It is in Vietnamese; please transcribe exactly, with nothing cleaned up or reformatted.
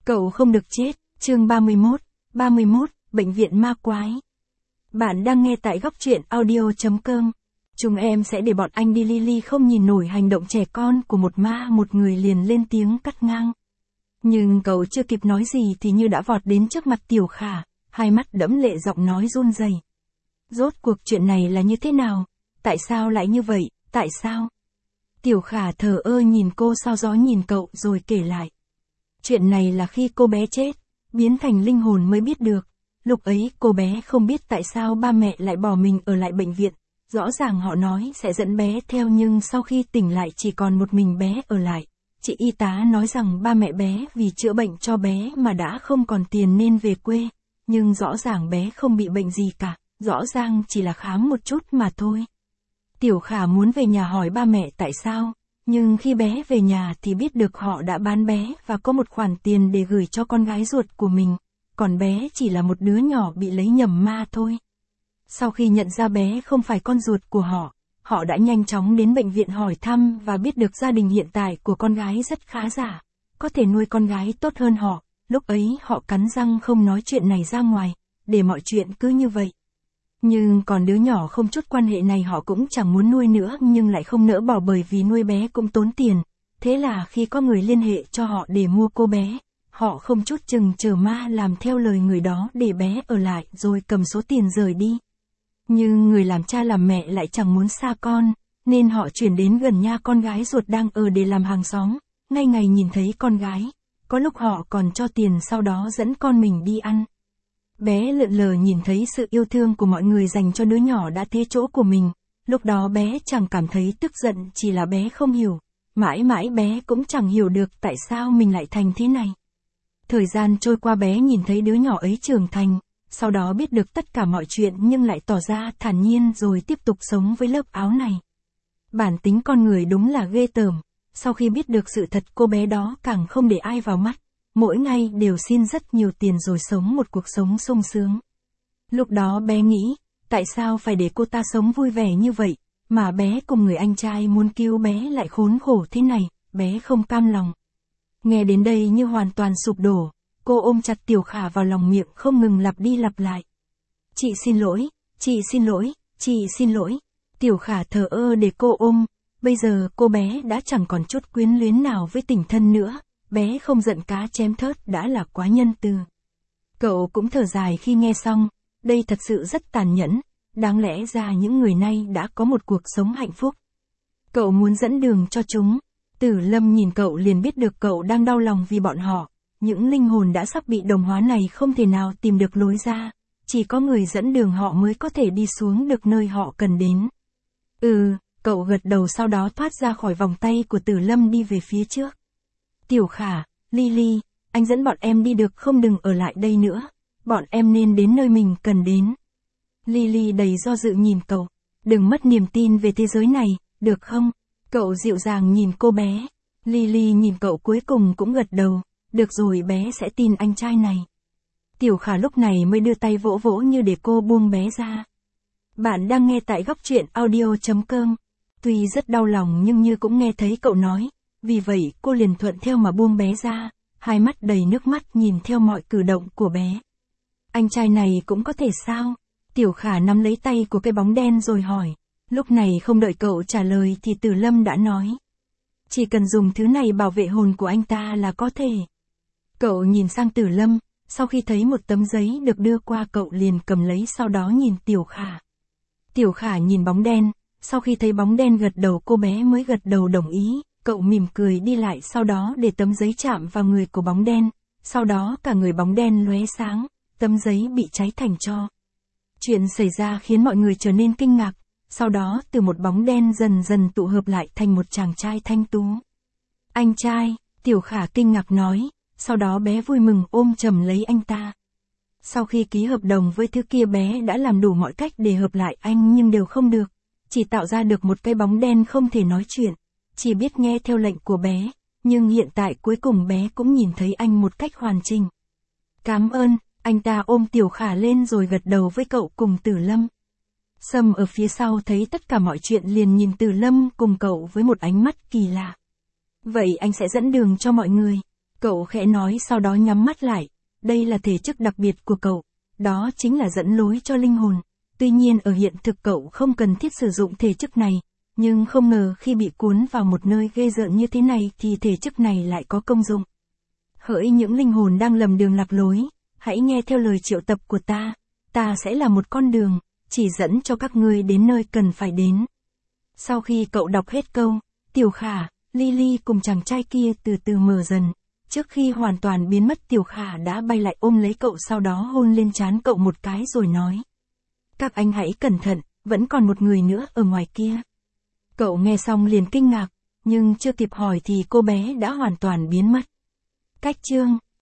Cậu không được chết, chương ba mươi mốt, ba mươi mốt, bệnh viện ma quái. Bạn đang nghe tại góc truyện audio chấm com. Chúng em sẽ để bọn anh đi. Lily không nhìn nổi hành động trẻ con của một ma một người liền lên tiếng cắt ngang. Nhưng cậu chưa kịp nói gì thì như đã vọt đến trước mặt Tiểu Khả, hai mắt đẫm lệ giọng nói run rẩy. Rốt cuộc chuyện này là như thế nào? Tại sao lại như vậy? Tại sao? Tiểu Khả thờ ơ nhìn cô sau gió nhìn cậu rồi kể lại. Chuyện này là khi cô bé chết, biến thành linh hồn mới biết được. Lúc ấy cô bé không biết tại sao ba mẹ lại bỏ mình ở lại bệnh viện. Rõ ràng họ nói sẽ dẫn bé theo nhưng sau khi tỉnh lại chỉ còn một mình bé ở lại. Chị y tá nói rằng ba mẹ bé vì chữa bệnh cho bé mà đã không còn tiền nên về quê. Nhưng rõ ràng bé không bị bệnh gì cả, rõ ràng chỉ là khám một chút mà thôi. Tiểu Khả muốn về nhà hỏi ba mẹ tại sao, nhưng khi bé về nhà thì biết được họ đã bán bé và có một khoản tiền để gửi cho con gái ruột của mình, còn bé chỉ là một đứa nhỏ bị lấy nhầm ma thôi. Sau khi nhận ra bé không phải con ruột của họ, họ đã nhanh chóng đến bệnh viện hỏi thăm và biết được gia đình hiện tại của con gái rất khá giả, có thể nuôi con gái tốt hơn họ. Lúc ấy họ cắn răng không nói chuyện này ra ngoài, để mọi chuyện cứ như vậy. Nhưng còn đứa nhỏ không chút quan hệ này họ cũng chẳng muốn nuôi nữa nhưng lại không nỡ bỏ bởi vì nuôi bé cũng tốn tiền. Thế là khi có người liên hệ cho họ để mua cô bé, họ không chút chừng chờ ma làm theo lời người đó để bé ở lại rồi cầm số tiền rời đi. Nhưng người làm cha làm mẹ lại chẳng muốn xa con, nên họ chuyển đến gần nhà con gái ruột đang ở để làm hàng xóm, ngay ngày nhìn thấy con gái. Có lúc họ còn cho tiền sau đó dẫn con mình đi ăn. Bé lượn lờ nhìn thấy sự yêu thương của mọi người dành cho đứa nhỏ đã thế chỗ của mình. Lúc đó bé chẳng cảm thấy tức giận, chỉ là bé không hiểu. Mãi mãi bé cũng chẳng hiểu được tại sao mình lại thành thế này. Thời gian trôi qua bé nhìn thấy đứa nhỏ ấy trưởng thành, sau đó biết được tất cả mọi chuyện nhưng lại tỏ ra thản nhiên rồi tiếp tục sống với lớp áo này. Bản tính con người đúng là ghê tởm. Sau khi biết được sự thật cô bé đó càng không để ai vào mắt. Mỗi ngày đều xin rất nhiều tiền rồi sống một cuộc sống sung sướng. Lúc đó bé nghĩ, tại sao phải để cô ta sống vui vẻ như vậy, mà bé cùng người anh trai muốn cứu bé lại khốn khổ thế này, bé không cam lòng. Nghe đến đây như hoàn toàn sụp đổ, cô ôm chặt Tiểu Khả vào lòng miệng không ngừng lặp đi lặp lại. Chị xin lỗi, chị xin lỗi, chị xin lỗi. Tiểu Khả thờ ơ để cô ôm, bây giờ cô bé đã chẳng còn chút quyến luyến nào với tình thân nữa. Bé không giận cá chém thớt đã là quá nhân từ. Cậu cũng thở dài khi nghe xong, đây thật sự rất tàn nhẫn, đáng lẽ ra những người này đã có một cuộc sống hạnh phúc. Cậu muốn dẫn đường cho chúng. Tử Lâm nhìn cậu liền biết được cậu đang đau lòng vì bọn họ, những linh hồn đã sắp bị đồng hóa này không thể nào tìm được lối ra, chỉ có người dẫn đường họ mới có thể đi xuống được nơi họ cần đến. Ừ, cậu gật đầu sau đó thoát ra khỏi vòng tay của Tử Lâm đi về phía trước. Tiểu Khả, Lily, anh dẫn bọn em đi được không, đừng ở lại đây nữa, bọn em nên đến nơi mình cần đến. Lily đầy do dự nhìn cậu, đừng mất niềm tin về thế giới này, được không? Cậu dịu dàng nhìn cô bé. Lily nhìn cậu cuối cùng cũng gật đầu, được rồi bé sẽ tin anh trai này. Tiểu Khả lúc này mới đưa tay vỗ vỗ như để cô buông bé ra. Bạn đang nghe tại góc truyện audio chấm com. Tuy rất đau lòng nhưng như cũng nghe thấy cậu nói. Vì vậy cô liền thuận theo mà buông bé ra, hai mắt đầy nước mắt nhìn theo mọi cử động của bé. Anh trai này cũng có thể sao? Tiểu Khả nắm lấy tay của cái bóng đen rồi hỏi. Lúc này không đợi cậu trả lời thì Tử Lâm đã nói. Chỉ cần dùng thứ này bảo vệ hồn của anh ta là có thể. Cậu nhìn sang Tử Lâm, sau khi thấy một tấm giấy được đưa qua cậu liền cầm lấy sau đó nhìn Tiểu Khả. Tiểu Khả nhìn bóng đen, sau khi thấy bóng đen gật đầu cô bé mới gật đầu đồng ý. Cậu mỉm cười đi lại sau đó để tấm giấy chạm vào người của bóng đen, sau đó cả người bóng đen lóe sáng, tấm giấy bị cháy thành tro. Chuyện xảy ra khiến mọi người trở nên kinh ngạc, sau đó từ một bóng đen dần dần tụ hợp lại thành một chàng trai thanh tú. Anh trai, Tiểu Khả kinh ngạc nói, sau đó bé vui mừng ôm chầm lấy anh ta. Sau khi ký hợp đồng với thứ kia bé đã làm đủ mọi cách để hợp lại anh nhưng đều không được, chỉ tạo ra được một cái bóng đen không thể nói chuyện. Chỉ biết nghe theo lệnh của bé, nhưng hiện tại cuối cùng bé cũng nhìn thấy anh một cách hoàn chỉnh. Cảm ơn, anh ta ôm Tiểu Khả lên rồi gật đầu với cậu cùng Tử Lâm. Sâm ở phía sau thấy tất cả mọi chuyện liền nhìn Tử Lâm cùng cậu với một ánh mắt kỳ lạ. Vậy anh sẽ dẫn đường cho mọi người. Cậu khẽ nói sau đó nhắm mắt lại. Đây là thể chất đặc biệt của cậu. Đó chính là dẫn lối cho linh hồn. Tuy nhiên ở hiện thực cậu không cần thiết sử dụng thể chất này. Nhưng không ngờ khi bị cuốn vào một nơi ghê rợn như thế này thì thể chất này lại có công dụng. Hỡi những linh hồn đang lầm đường lạc lối, hãy nghe theo lời triệu tập của ta. Ta sẽ là một con đường, chỉ dẫn cho các ngươi đến nơi cần phải đến. Sau khi cậu đọc hết câu, Tiểu Khả, Lily cùng chàng trai kia từ từ mở dần. Trước khi hoàn toàn biến mất Tiểu Khả đã bay lại ôm lấy cậu sau đó hôn lên trán cậu một cái rồi nói. Các anh hãy cẩn thận, vẫn còn một người nữa ở ngoài kia. Cậu nghe xong liền kinh ngạc, nhưng chưa kịp hỏi thì cô bé đã hoàn toàn biến mất. Cách chương